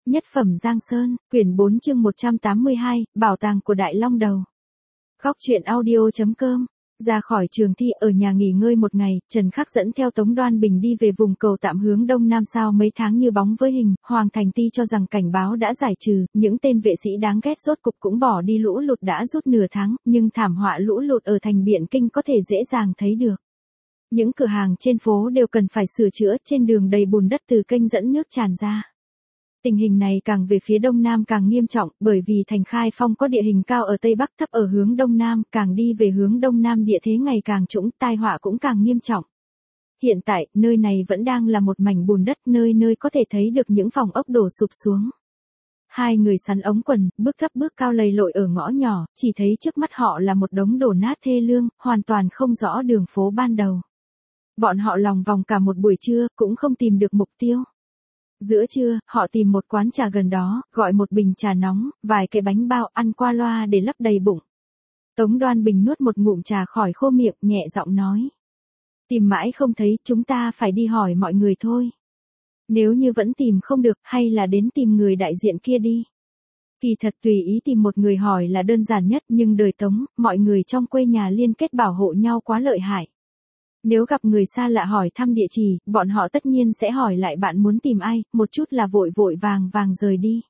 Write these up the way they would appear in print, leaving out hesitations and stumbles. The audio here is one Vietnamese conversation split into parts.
Nhất phẩm Giang Sơn, quyển 4 chương 182, bảo tàng của Đại Long Đầu. Góc truyện audio.com. Ra khỏi trường thi ở nhà nghỉ ngơi một ngày, Trần Khắc dẫn theo Tống Đoan Bình đi về vùng cầu tạm hướng đông nam sau mấy tháng như bóng với hình. Hoàng Thành Ti cho rằng cảnh báo đã giải trừ, những tên vệ sĩ đáng ghét rốt cục cũng bỏ đi, lũ lụt đã rút nửa tháng, nhưng thảm họa lũ lụt ở thành Biện Kinh có thể dễ dàng thấy được. Những cửa hàng trên phố đều cần phải sửa chữa, trên đường đầy bùn đất từ kênh dẫn nước tràn ra. Tình hình này càng về phía đông nam càng nghiêm trọng, bởi vì thành Khai Phong có địa hình cao ở tây bắc, thấp ở hướng đông nam, càng đi về hướng đông nam địa thế ngày càng trũng, tai họa cũng càng nghiêm trọng. Hiện tại, nơi này vẫn đang là một mảnh bùn đất, nơi nơi có thể thấy được những phòng ốc đổ sụp xuống. Hai người sắn ống quần, bước thấp bước cao lầy lội ở ngõ nhỏ, chỉ thấy trước mắt họ là một đống đổ nát thê lương, hoàn toàn không rõ đường phố ban đầu. Bọn họ lòng vòng cả một buổi trưa, cũng không tìm được mục tiêu. Giữa trưa, họ tìm một quán trà gần đó, gọi một bình trà nóng, vài cái bánh bao, ăn qua loa để lấp đầy bụng. Tống Đoan Bình nuốt một ngụm trà khỏi khô miệng, nhẹ giọng nói. Tìm mãi không thấy, chúng ta phải đi hỏi mọi người thôi. Nếu như vẫn tìm không được, hay là đến tìm người đại diện kia đi. Kỳ thật tùy ý tìm một người hỏi là đơn giản nhất, nhưng đời Tống, mọi người trong quê nhà liên kết bảo hộ nhau quá lợi hại. Nếu gặp người xa lạ hỏi thăm địa chỉ, bọn họ tất nhiên sẽ hỏi lại bạn muốn tìm ai, một chút là vội vội vàng vàng rời đi.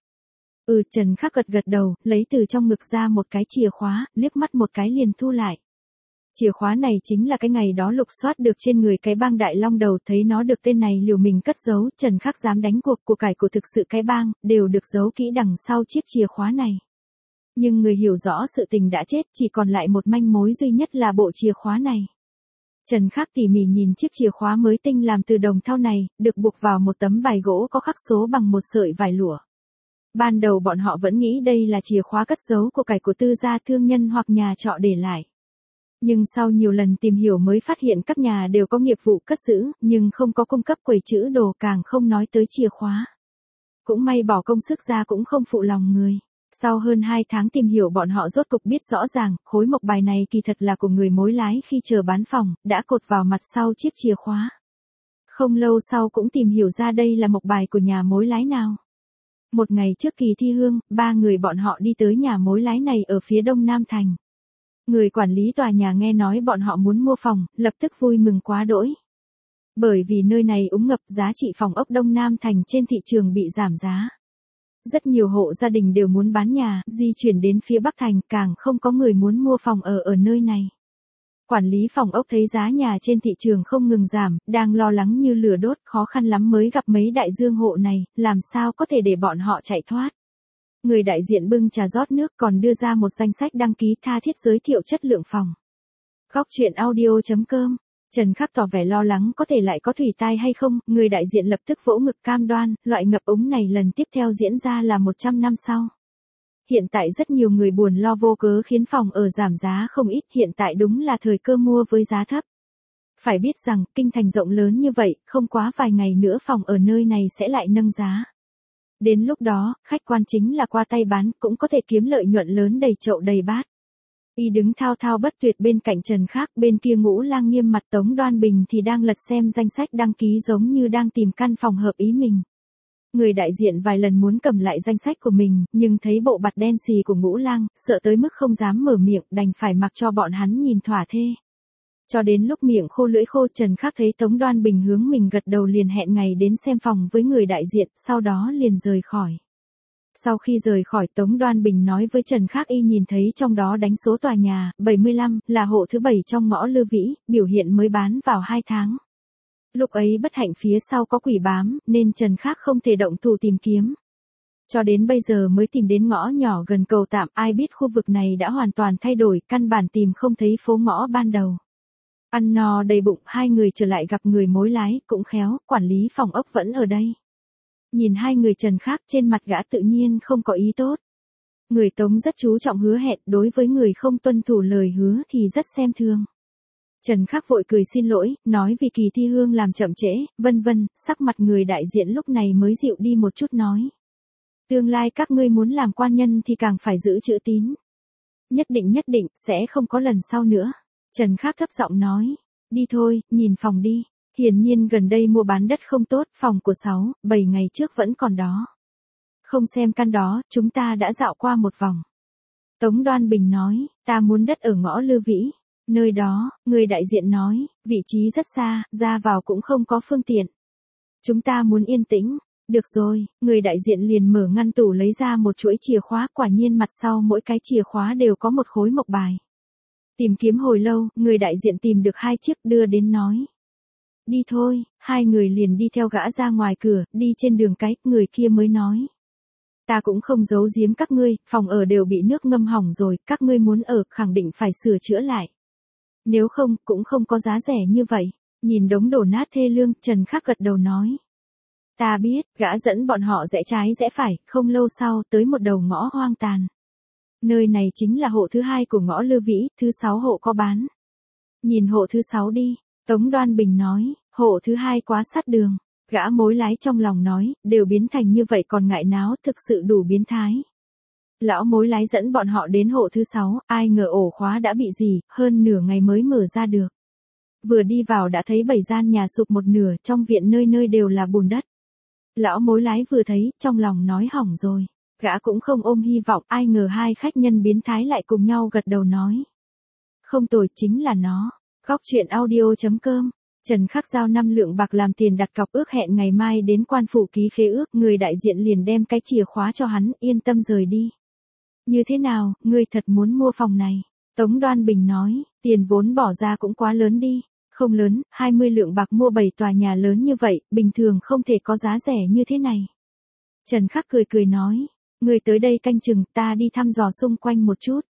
Trần Khắc gật đầu, lấy từ trong ngực ra một cái chìa khóa, liếc mắt một cái liền thu lại. Chìa khóa này chính là cái ngày đó lục soát được trên người cái bang Đại Long Đầu, thấy nó được tên này liều mình cất giấu, Trần Khắc dám đánh cuộc, của cải của thực sự cái bang, đều được giấu kỹ đằng sau chiếc chìa khóa này. Nhưng người hiểu rõ sự tình đã chết, chỉ còn lại một manh mối duy nhất là bộ chìa khóa này. Trần Khắc tỉ mỉ nhìn chiếc chìa khóa mới tinh làm từ đồng thau này, được buộc vào một tấm bài gỗ có khắc số bằng một sợi vải lụa. Ban đầu bọn họ vẫn nghĩ đây là chìa khóa cất giấu của cải của tư gia thương nhân hoặc nhà trọ để lại. Nhưng sau nhiều lần tìm hiểu mới phát hiện các nhà đều có nghiệp vụ cất giữ, nhưng không có cung cấp quầy trữ đồ, càng không nói tới chìa khóa. Cũng may bỏ công sức ra cũng không phụ lòng người. Sau hơn 2 tháng tìm hiểu, bọn họ rốt cục biết rõ ràng, khối mộc bài này kỳ thật là của người mối lái khi chờ bán phòng, đã cột vào mặt sau chiếc chìa khóa. Không lâu sau cũng tìm hiểu ra đây là mộc bài của nhà mối lái nào. Một ngày trước kỳ thi hương, 3 người bọn họ đi tới nhà mối lái này ở phía đông nam thành. Người quản lý tòa nhà nghe nói bọn họ muốn mua phòng, lập tức vui mừng quá đỗi. Bởi vì nơi này úng ngập, giá trị phòng ốc đông nam thành trên thị trường bị giảm giá. Rất nhiều hộ gia đình đều muốn bán nhà, di chuyển đến phía Bắc Thành, càng không có người muốn mua phòng ở nơi này. Quản lý phòng ốc thấy giá nhà trên thị trường không ngừng giảm, đang lo lắng như lửa đốt, khó khăn lắm mới gặp mấy đại dương hộ này, làm sao có thể để bọn họ chạy thoát. Người đại diện bưng trà rót nước, còn đưa ra một danh sách đăng ký tha thiết giới thiệu chất lượng phòng. Góc truyện audio.com. Trần Khắc tỏ vẻ lo lắng có thể lại có thủy tai hay không, người đại diện lập tức vỗ ngực cam đoan, loại ngập úng này lần tiếp theo diễn ra là 100 năm sau. Hiện tại rất nhiều người buồn lo vô cớ khiến phòng ở giảm giá không ít, hiện tại đúng là thời cơ mua với giá thấp. Phải biết rằng, kinh thành rộng lớn như vậy, không quá vài ngày nữa phòng ở nơi này sẽ lại nâng giá. Đến lúc đó, khách quan chính là qua tay bán, cũng có thể kiếm lợi nhuận lớn đầy chậu đầy bát. Y đứng thao thao bất tuyệt bên cạnh Trần Khắc, bên kia Ngũ Lang nghiêm mặt Tống Đoan Bình thì đang lật xem danh sách đăng ký giống như đang tìm căn phòng hợp ý mình. Người đại diện vài lần muốn cầm lại danh sách của mình, nhưng thấy bộ mặt đen xì của Ngũ Lang, sợ tới mức không dám mở miệng, đành phải mặc cho bọn hắn nhìn thỏa thê. Cho đến lúc miệng khô lưỡi khô, Trần Khắc thấy Tống Đoan Bình hướng mình gật đầu liền hẹn ngày đến xem phòng với người đại diện, sau đó liền rời khỏi. Sau khi rời khỏi, Tống Đoan Bình nói với Trần Khắc y nhìn thấy trong đó đánh số tòa nhà, 75, là hộ thứ 7 trong ngõ Lư Vĩ, biểu hiện mới bán vào 2 tháng. Lúc ấy bất hạnh phía sau có quỷ bám, nên Trần Khắc không thể động thủ tìm kiếm. Cho đến bây giờ mới tìm đến ngõ nhỏ gần cầu tạm, ai biết khu vực này đã hoàn toàn thay đổi, căn bản tìm không thấy phố ngõ ban đầu. Ăn no đầy bụng, hai người trở lại gặp người mối lái, cũng khéo, quản lý phòng ốc vẫn ở đây. Nhìn hai người Trần Khắc, trên mặt gã tự nhiên không có ý tốt. Người Tống rất chú trọng hứa hẹn, đối với người không tuân thủ lời hứa thì rất xem thường. Trần Khắc vội cười xin lỗi, nói vì kỳ thi hương làm chậm trễ, vân vân, sắc mặt người đại diện lúc này mới dịu đi một chút nói. Tương lai các ngươi muốn làm quan nhân thì càng phải giữ chữ tín. Nhất định, sẽ không có lần sau nữa. Trần Khắc thấp giọng nói, đi thôi, nhìn phòng đi. Hiển nhiên gần đây mua bán đất không tốt, phòng của 6, 7 ngày trước vẫn còn đó. Không xem căn đó, chúng ta đã dạo qua một vòng. Tống Đoan Bình nói, ta muốn đất ở ngõ Lư Vĩ. Nơi đó, người đại diện nói, vị trí rất xa, ra vào cũng không có phương tiện. Chúng ta muốn yên tĩnh. Được rồi, người đại diện liền mở ngăn tủ lấy ra một chuỗi chìa khóa, quả nhiên mặt sau mỗi cái chìa khóa đều có một khối mộc bài. Tìm kiếm hồi lâu, người đại diện tìm được 2 chiếc đưa đến nói. Đi thôi, 2 người liền đi theo gã ra ngoài cửa, đi trên đường cái, người kia mới nói. Ta cũng không giấu giếm các ngươi, phòng ở đều bị nước ngâm hỏng rồi, các ngươi muốn ở, khẳng định phải sửa chữa lại. Nếu không, cũng không có giá rẻ như vậy. Nhìn đống đổ nát thê lương, Trần Khắc gật đầu nói. Ta biết, gã dẫn bọn họ rẽ trái rẽ phải, không lâu sau, tới một đầu ngõ hoang tàn. Nơi này chính là hộ thứ 2 của ngõ Lư Vĩ, thứ 6 hộ có bán. Nhìn hộ thứ 6 đi, Tống Đoan Bình nói, hộ thứ 2 quá sát đường. Gã mối lái trong lòng nói, đều biến thành như vậy còn ngại náo, thực sự đủ biến thái. Lão mối lái dẫn bọn họ đến hộ thứ 6, ai ngờ ổ khóa đã bị gì, hơn nửa ngày mới mở ra được. Vừa đi vào đã thấy 7 gian nhà sụp một nửa, trong viện nơi nơi đều là bùn đất. Lão mối lái vừa thấy, trong lòng nói hỏng rồi. Gã cũng không ôm hy vọng, ai ngờ 2 khách nhân biến thái lại cùng nhau gật đầu nói. Không tồi, chính là nó. Góc truyện audio.com. Trần Khắc giao 5 lượng bạc làm tiền đặt cọc, ước hẹn ngày mai đến quan phủ ký khế ước, người đại diện liền đem cái chìa khóa cho hắn, yên tâm rời đi. Như thế nào, ngươi thật muốn mua phòng này? Tống Đoan Bình nói, tiền vốn bỏ ra cũng quá lớn đi. Không lớn, 20 lượng bạc mua 7 tòa nhà lớn như vậy, bình thường không thể có giá rẻ như thế này. Trần Khắc cười cười nói, ngươi tới đây canh chừng, ta đi thăm dò xung quanh một chút.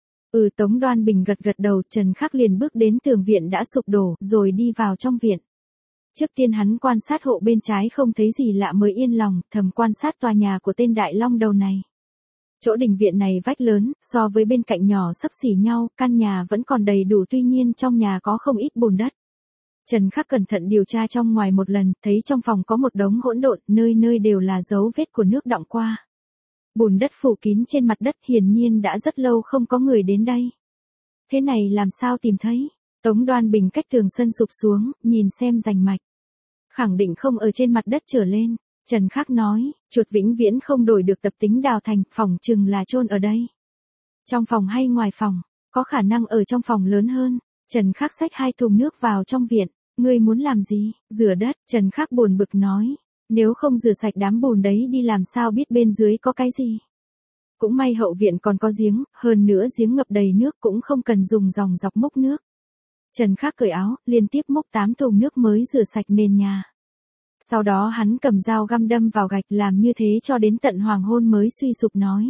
Tống Đoan Bình gật gật đầu, Trần Khắc liền bước đến tường viện đã sụp đổ, rồi đi vào trong viện. Trước tiên hắn quan sát hộ bên trái không thấy gì lạ mới yên lòng, thầm quan sát tòa nhà của tên đại long đầu này. Chỗ đình viện này vách lớn, so với bên cạnh nhỏ xấp xỉ nhau, căn nhà vẫn còn đầy đủ, tuy nhiên trong nhà có không ít bùn đất. Trần Khắc cẩn thận điều tra trong ngoài một lần, thấy trong phòng có một đống hỗn độn, nơi nơi đều là dấu vết của nước đọng qua. Bùn đất phủ kín trên mặt đất, hiển nhiên đã rất lâu không có người đến đây. Thế này làm sao tìm thấy? Tống Đoan Bình cách tường sân sụp xuống, nhìn xem rành mạch. Khẳng định không ở trên mặt đất trở lên. Trần Khắc nói, chuột vĩnh viễn không đổi được tập tính đào thành, phòng chừng là chôn ở đây. Trong phòng hay ngoài phòng? Có khả năng ở trong phòng lớn hơn. Trần Khắc xách 2 thùng nước vào trong viện. Ngươi muốn làm gì? Rửa đất. Trần Khắc buồn bực nói. Nếu không rửa sạch đám bùn đấy đi làm sao biết bên dưới có cái gì. Cũng may hậu viện còn có giếng, hơn nữa giếng ngập đầy nước cũng không cần dùng dòng dọc múc nước. Trần Khắc cởi áo, liên tiếp múc 8 thùng nước mới rửa sạch nền nhà. Sau đó hắn cầm dao găm đâm vào gạch, làm như thế cho đến tận hoàng hôn mới suy sụp nói.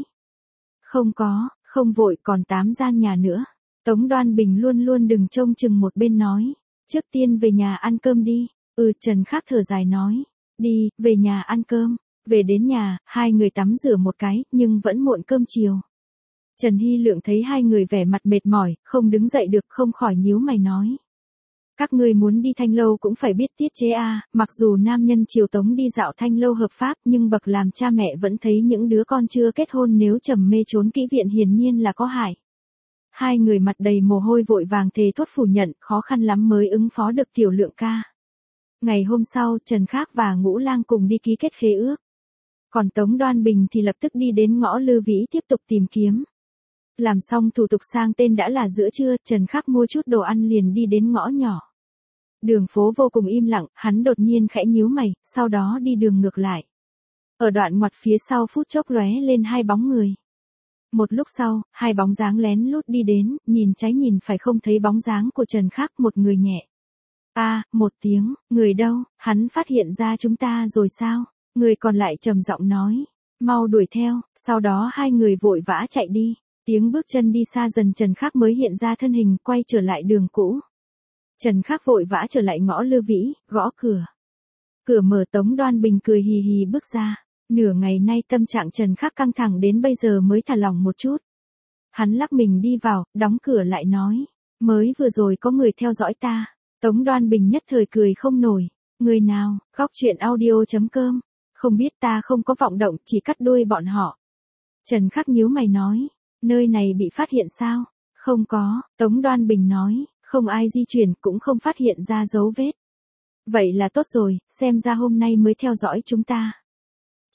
Không vội, còn 8 gian nhà nữa. Tống Đoan Bình luôn luôn đừng trông chừng một bên nói. Trước tiên về nhà ăn cơm đi. Trần Khắc thở dài nói. Đi, về nhà ăn cơm. Về đến nhà, 2 người tắm rửa một cái, nhưng vẫn muộn cơm chiều. Trần Hy Lượng thấy 2 người vẻ mặt mệt mỏi, không đứng dậy được, không khỏi nhíu mày nói. Các ngươi muốn đi Thanh Lâu cũng phải biết tiết chế a, mặc dù nam nhân triều Tống đi dạo Thanh Lâu hợp pháp, nhưng bậc làm cha mẹ vẫn thấy những đứa con chưa kết hôn nếu trầm mê trốn kỹ viện hiển nhiên là có hại. 2 người mặt đầy mồ hôi vội vàng thề thốt phủ nhận, khó khăn lắm mới ứng phó được Tiểu Lượng ca. Ngày hôm sau, Trần Khắc và Ngũ Lang cùng đi ký kết khế ước. Còn Tống Đoan Bình thì lập tức đi đến ngõ Lư Vĩ tiếp tục tìm kiếm. Làm xong thủ tục sang tên đã là giữa trưa, Trần Khắc mua chút đồ ăn liền đi đến ngõ nhỏ. Đường phố vô cùng im lặng, hắn đột nhiên khẽ nhíu mày, sau đó đi đường ngược lại. Ở đoạn ngoặt phía sau phút chốc lóe lên 2 bóng người. Một lúc sau, 2 bóng dáng lén lút đi đến, nhìn trái nhìn phải không thấy bóng dáng của Trần Khắc, một người nhẹ. Một tiếng, người đâu, hắn phát hiện ra chúng ta rồi sao? Người còn lại trầm giọng nói, mau đuổi theo, sau đó 2 người vội vã chạy đi. Tiếng bước chân đi xa dần, Trần Khắc mới hiện ra thân hình, quay trở lại đường cũ. Trần Khắc vội vã trở lại ngõ Lư Vĩ, gõ cửa. Cửa mở, Tống Đoan Bình cười hì hì bước ra. Nửa ngày nay tâm trạng Trần Khắc căng thẳng đến bây giờ mới thả lỏng một chút. Hắn lắc mình đi vào, đóng cửa lại nói, mới vừa rồi có người theo dõi ta. Tống Đoan Bình nhất thời cười không nổi. Người nào? Góc truyện audio.com. Không biết, ta không có vọng động, chỉ cắt đuôi bọn họ. Trần Khắc nhíu mày nói, nơi này bị phát hiện sao? Không có, Tống Đoan Bình nói, không ai di chuyển, cũng không phát hiện ra dấu vết. Vậy là tốt rồi, xem ra hôm nay mới theo dõi chúng ta.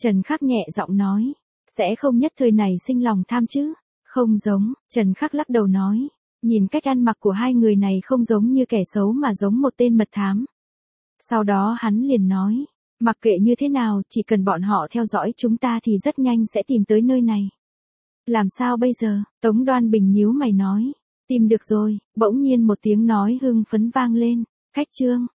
Trần Khắc nhẹ giọng nói. Sẽ không nhất thời này sinh lòng tham chứ? Không giống, Trần Khắc lắc đầu nói. Nhìn cách ăn mặc của hai người này không giống như kẻ xấu mà giống một tên mật thám. Sau đó hắn liền nói. Mặc kệ như thế nào, chỉ cần bọn họ theo dõi chúng ta thì rất nhanh sẽ tìm tới nơi này. Làm sao bây giờ? Tống Đoan Bình nhíu mày nói. Tìm được rồi, bỗng nhiên một tiếng nói hưng phấn vang lên. Khách Trương,